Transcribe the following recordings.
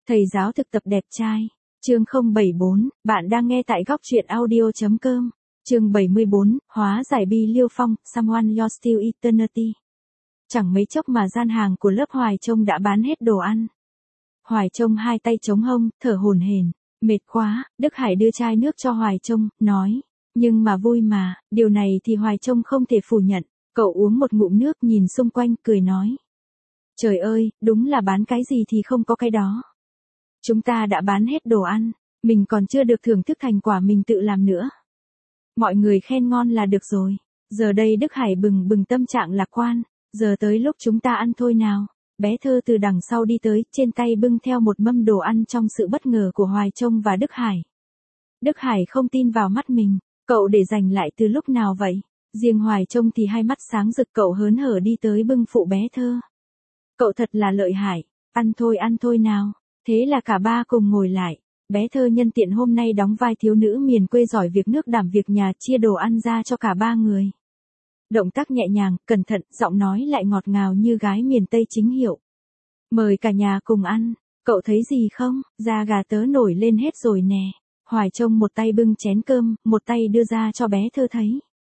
Thầy giáo thực tập đẹp trai. Chương 074, bạn đang nghe tại góc truyện audio.com. Chương 74, hóa giải bi Liêu Phong, Someone You're Still Eternity. Chẳng mấy chốc mà gian hàng của lớp Hoài Trông đã bán hết đồ ăn. Hoài Trông hai tay chống hông, thở hổn hển, mệt quá. Đức Hải đưa chai nước cho Hoài Trông, nói, nhưng mà vui mà, điều này thì Hoài Trông không thể phủ nhận. Cậu uống một ngụm nước nhìn xung quanh, cười nói. Trời ơi, đúng là bán cái gì thì không có cái đó. Chúng ta đã bán hết đồ ăn, mình còn chưa được thưởng thức thành quả mình tự làm nữa. Mọi người khen ngon là được rồi. Giờ đây Đức Hải bừng bừng tâm trạng lạc quan. Giờ tới lúc chúng ta ăn thôi nào. Bé Thơ từ đằng sau đi tới, trên tay bưng theo một mâm đồ ăn trong sự bất ngờ của Hoài Trông và Đức Hải. Đức Hải không tin vào mắt mình. Cậu để dành lại từ lúc nào vậy? Riêng Hoài Trông thì hai mắt sáng rực, cậu hớn hở đi tới bưng phụ bé Thơ. Cậu thật là lợi hại. Ăn thôi nào. Thế là cả ba cùng ngồi lại. Bé Thơ nhân tiện hôm nay đóng vai thiếu nữ miền quê giỏi việc nước đảm việc nhà, chia đồ ăn ra cho cả ba người. Động tác nhẹ nhàng, cẩn thận, giọng nói lại ngọt ngào như gái miền Tây chính hiệu. Mời cả nhà cùng ăn. Cậu thấy gì không? Da gà tớ nổi lên hết rồi nè. Hoài Trông một tay bưng chén cơm, một tay đưa ra cho bé Thơ thấy.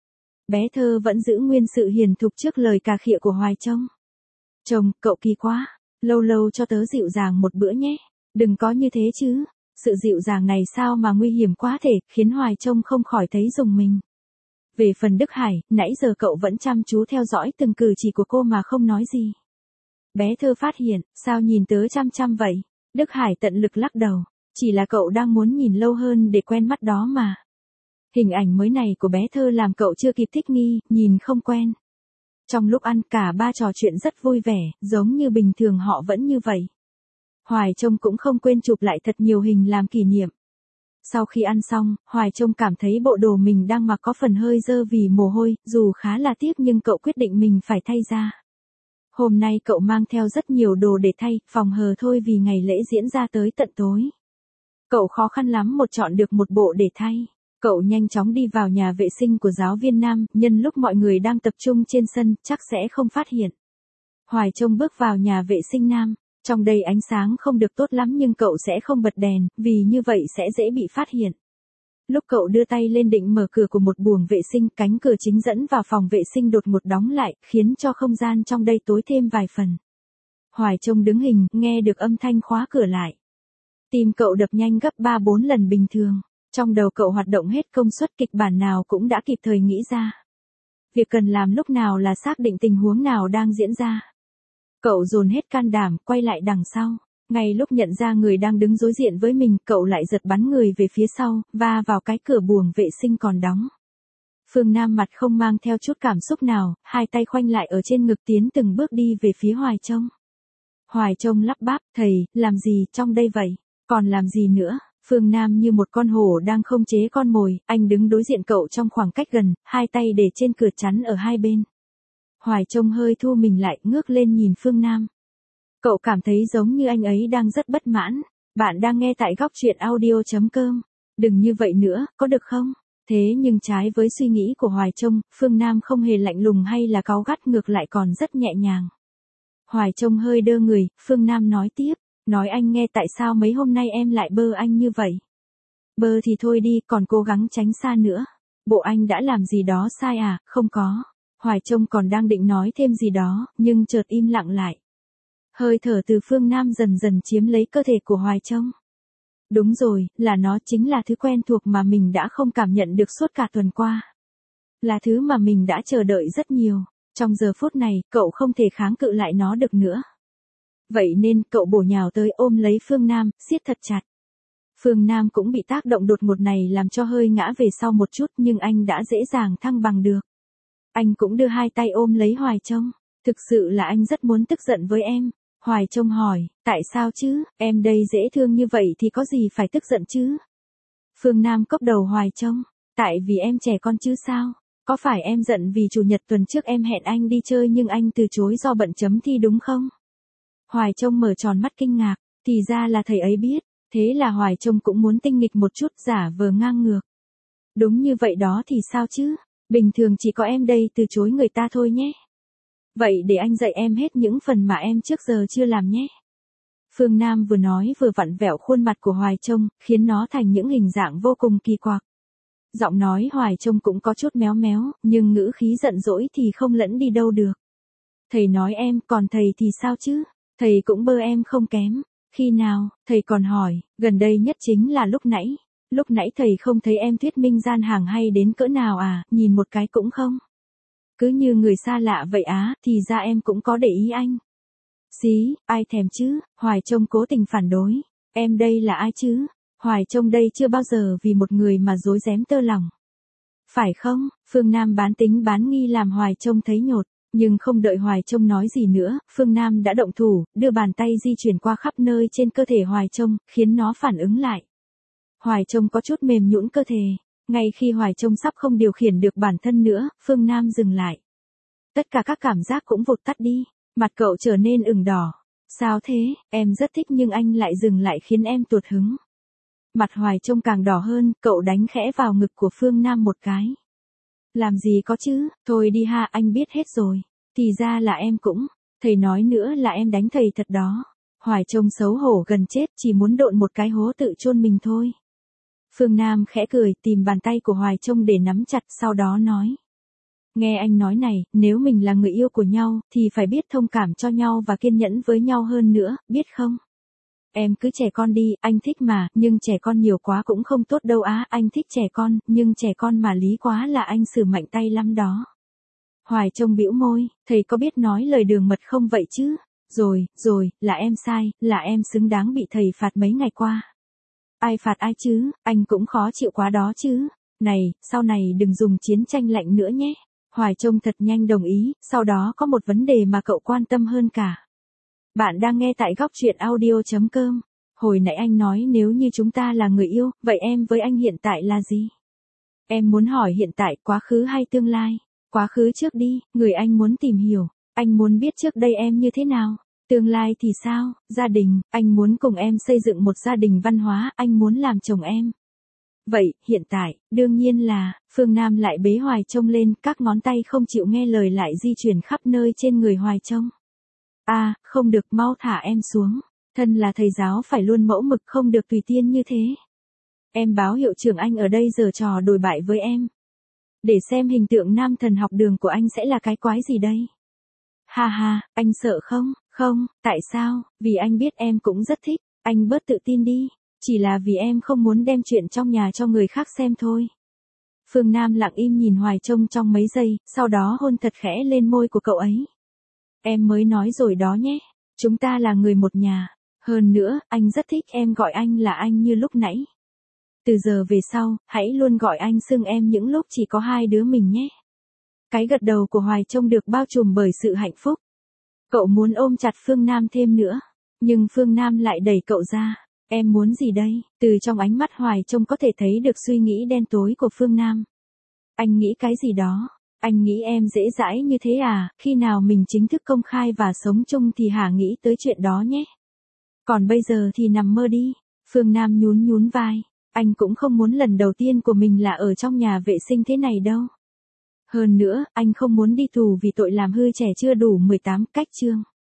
Bé Thơ vẫn giữ nguyên sự hiền thục trước lời cà khịa của Hoài Trông. Chồng, cậu kỳ quá. Lâu lâu cho tớ dịu dàng một bữa nhé. Đừng có như thế chứ. Sự dịu dàng này sao mà nguy hiểm quá thể, khiến Hoài Trông không khỏi thấy rùng mình. Về phần Đức Hải, nãy giờ cậu vẫn chăm chú theo dõi từng cử chỉ của cô mà không nói gì. Bé Thơ phát hiện, sao nhìn tớ chăm chăm vậy? Đức Hải tận lực lắc đầu. Chỉ là cậu đang muốn nhìn lâu hơn để quen mắt đó mà. Hình ảnh mới này của bé Thơ làm cậu chưa kịp thích nghi, nhìn không quen. Trong lúc ăn, cả ba trò chuyện rất vui vẻ, giống như bình thường họ vẫn như vậy. Hoài Trông cũng không quên chụp lại thật nhiều hình làm kỷ niệm. Sau khi ăn xong, Hoài Trông cảm thấy bộ đồ mình đang mặc có phần hơi dơ vì mồ hôi, dù khá là tiếc nhưng cậu quyết định mình phải thay ra. Hôm nay cậu mang theo rất nhiều đồ để thay, phòng hờ thôi vì ngày lễ diễn ra tới tận tối. Cậu khó khăn lắm chọn được một bộ để thay. Cậu nhanh chóng đi vào nhà vệ sinh của giáo viên nam, nhân lúc mọi người đang tập trung trên sân, chắc sẽ không phát hiện. Hoài Trông bước vào nhà vệ sinh nam. Trong đây ánh sáng không được tốt lắm nhưng cậu sẽ không bật đèn, vì như vậy sẽ dễ bị phát hiện. Lúc cậu đưa tay lên định mở cửa của một buồng vệ sinh, cánh cửa chính dẫn vào phòng vệ sinh đột ngột đóng lại, khiến cho không gian trong đây tối thêm vài phần. Hoài Trông đứng hình, nghe được âm thanh khóa cửa lại. Tim cậu đập nhanh gấp 3-4 lần bình thường. Trong đầu cậu hoạt động hết công suất, kịch bản nào cũng đã kịp thời nghĩ ra. Việc cần làm lúc nào là xác định tình huống nào đang diễn ra. Cậu dồn hết can đảm, quay lại đằng sau. Ngay lúc nhận ra người đang đứng đối diện với mình, cậu lại giật bắn người về phía sau, va vào cái cửa buồng vệ sinh còn đóng. Phương Nam mặt không mang theo chút cảm xúc nào, hai tay khoanh lại ở trên ngực tiến từng bước đi về phía Hoài Trông. Hoài Trông lắp bắp, thầy, làm gì trong đây vậy? Còn làm gì nữa? Phương Nam như một con hổ đang không chế con mồi, anh đứng đối diện cậu trong khoảng cách gần, hai tay để trên cửa chắn ở hai bên. Hoài Trông hơi thu mình lại, ngước lên nhìn Phương Nam. Cậu cảm thấy giống như anh ấy đang rất bất mãn. Bạn đang nghe tại góc truyện audio.com. Đừng như vậy nữa, có được không? Thế nhưng trái với suy nghĩ của Hoài Trông, Phương Nam không hề lạnh lùng hay là cáu gắt, ngược lại còn rất nhẹ nhàng. Hoài Trông hơi đơ người, Phương Nam nói tiếp. Nói anh nghe tại sao mấy hôm nay em lại bơ anh như vậy? Bơ thì thôi đi, còn cố gắng tránh xa nữa. Bộ anh đã làm gì đó sai à? Không có. Hoài Trông còn đang định nói thêm gì đó, nhưng chợt im lặng lại. Hơi thở từ Phương Nam dần dần chiếm lấy cơ thể của Hoài Trông. Đúng rồi, là nó chính là thứ quen thuộc mà mình đã không cảm nhận được suốt cả tuần qua. Là thứ mà mình đã chờ đợi rất nhiều. Trong giờ phút này, cậu không thể kháng cự lại nó được nữa. Vậy nên, cậu bổ nhào tới ôm lấy Phương Nam, siết thật chặt. Phương Nam cũng bị tác động đột ngột này làm cho hơi ngã về sau một chút, nhưng anh đã dễ dàng thăng bằng được. Anh cũng đưa hai tay ôm lấy Hoài Trông. Thực sự là anh rất muốn tức giận với em. Hoài Trông hỏi, tại sao chứ, em đây dễ thương như vậy thì có gì phải tức giận chứ? Phương Nam cốc đầu Hoài Trông, tại vì em trẻ con chứ sao? Có phải em giận vì chủ nhật tuần trước em hẹn anh đi chơi nhưng anh từ chối do bận chấm thi đúng không? Hoài Trông mở tròn mắt kinh ngạc, thì ra là thầy ấy biết, thế là Hoài Trông cũng muốn tinh nghịch một chút, giả vờ ngang ngược. Đúng như vậy đó thì sao chứ, bình thường chỉ có em đây từ chối người ta thôi nhé. Vậy để anh dạy em hết những phần mà em trước giờ chưa làm nhé. Phương Nam vừa nói vừa vặn vẹo khuôn mặt của Hoài Trông, khiến nó thành những hình dạng vô cùng kỳ quặc. Giọng nói Hoài Trông cũng có chút méo méo, nhưng ngữ khí giận dỗi thì không lẫn đi đâu được. Thầy nói em, còn thầy thì sao chứ? Thầy cũng bơ em không kém. Khi nào? Thầy còn hỏi, gần đây nhất chính là lúc nãy. Lúc nãy thầy không thấy em thuyết minh gian hàng hay đến cỡ nào à, nhìn một cái cũng không. Cứ như người xa lạ vậy á, thì ra em cũng có để ý anh. Xí, ai thèm chứ, Hoài Trông cố tình phản đối. Em đây là ai chứ? Hoài Trông đây chưa bao giờ vì một người mà dối dém tơ lòng. Phải không? Phương Nam bán tính bán nghi làm Hoài Trông thấy nhột. Nhưng không đợi Hoài Trông nói gì nữa, Phương Nam đã động thủ, đưa bàn tay di chuyển qua khắp nơi trên cơ thể Hoài Trông, khiến nó phản ứng lại. Hoài Trông có chút mềm nhũn cơ thể. Ngay khi Hoài Trông sắp không điều khiển được bản thân nữa, Phương Nam dừng lại. Tất cả các cảm giác cũng vụt tắt đi. Mặt cậu trở nên ửng đỏ. Sao thế, em rất thích nhưng anh lại dừng lại khiến em tuột hứng. Mặt Hoài Trông càng đỏ hơn, cậu đánh khẽ vào ngực của Phương Nam một cái. Làm gì có chứ, thôi đi ha, anh biết hết rồi. Thì ra là em cũng, thầy nói nữa là em đánh thầy thật đó. Hoài Trông xấu hổ gần chết, chỉ muốn độn một cái hố tự chôn mình thôi. Phương Nam khẽ cười, tìm bàn tay của Hoài Trông để nắm chặt, sau đó nói. Nghe anh nói này, nếu mình là người yêu của nhau, thì phải biết thông cảm cho nhau và kiên nhẫn với nhau hơn nữa, biết không? Em cứ trẻ con đi, anh thích mà, nhưng trẻ con nhiều quá cũng không tốt đâu á, anh thích trẻ con, nhưng trẻ con mà lý quá là anh xử mạnh tay lắm đó. Hoài Trông bĩu môi, thầy có biết nói lời đường mật không vậy chứ? Rồi, là em sai, là em xứng đáng bị thầy phạt mấy ngày qua. Ai phạt ai chứ, anh cũng khó chịu quá đó chứ. Này, sau này đừng dùng chiến tranh lạnh nữa nhé. Hoài Trông thật nhanh đồng ý, sau đó có một vấn đề mà cậu quan tâm hơn cả. Bạn đang nghe tại góc truyện audio.com. Hồi nãy anh nói nếu như chúng ta là người yêu, vậy em với anh hiện tại là gì? Em muốn hỏi hiện tại, quá khứ hay tương lai? Quá khứ trước đi, người anh muốn tìm hiểu. Anh muốn biết trước đây em như thế nào? Tương lai thì sao? Gia đình, anh muốn cùng em xây dựng một gia đình văn hóa, anh muốn làm chồng em. Vậy, hiện tại, đương nhiên là, Phương Nam lại bế Hoài Trông lên, các ngón tay không chịu nghe lời lại di chuyển khắp nơi trên người Hoài Trông. À, không được, mau thả em xuống. Thân là thầy giáo phải luôn mẫu mực, không được tùy tiên như thế. Em báo hiệu trưởng anh ở đây giở trò đồi bại với em. Để xem hình tượng nam thần học đường của anh sẽ là cái quái gì đây. Ha ha, anh sợ không? Không, tại sao? Vì anh biết em cũng rất thích, anh bớt tự tin đi. Chỉ là vì em không muốn đem chuyện trong nhà cho người khác xem thôi. Phương Nam lặng im nhìn Hoài Trông trong mấy giây, sau đó hôn thật khẽ lên môi của cậu ấy. Em mới nói rồi đó nhé, chúng ta là người một nhà. Hơn nữa, anh rất thích em gọi anh là anh như lúc nãy. Từ giờ về sau, hãy luôn gọi anh xưng em những lúc chỉ có hai đứa mình nhé. Cái gật đầu của Hoài Trông được bao trùm bởi sự hạnh phúc. Cậu muốn ôm chặt Phương Nam thêm nữa, nhưng Phương Nam lại đẩy cậu ra. Em muốn gì đây? Từ trong ánh mắt Hoài Trông có thể thấy được suy nghĩ đen tối của Phương Nam. Anh nghĩ cái gì đó? Anh nghĩ em dễ dãi như thế à? Khi nào mình chính thức công khai và sống chung thì hả nghĩ tới chuyện đó nhé. Còn bây giờ thì nằm mơ đi. Phương Nam nhún vai. Anh cũng không muốn lần đầu tiên của mình là ở trong nhà vệ sinh thế này đâu. Hơn nữa, anh không muốn đi tù vì tội làm hư trẻ chưa đủ 18 cách chương.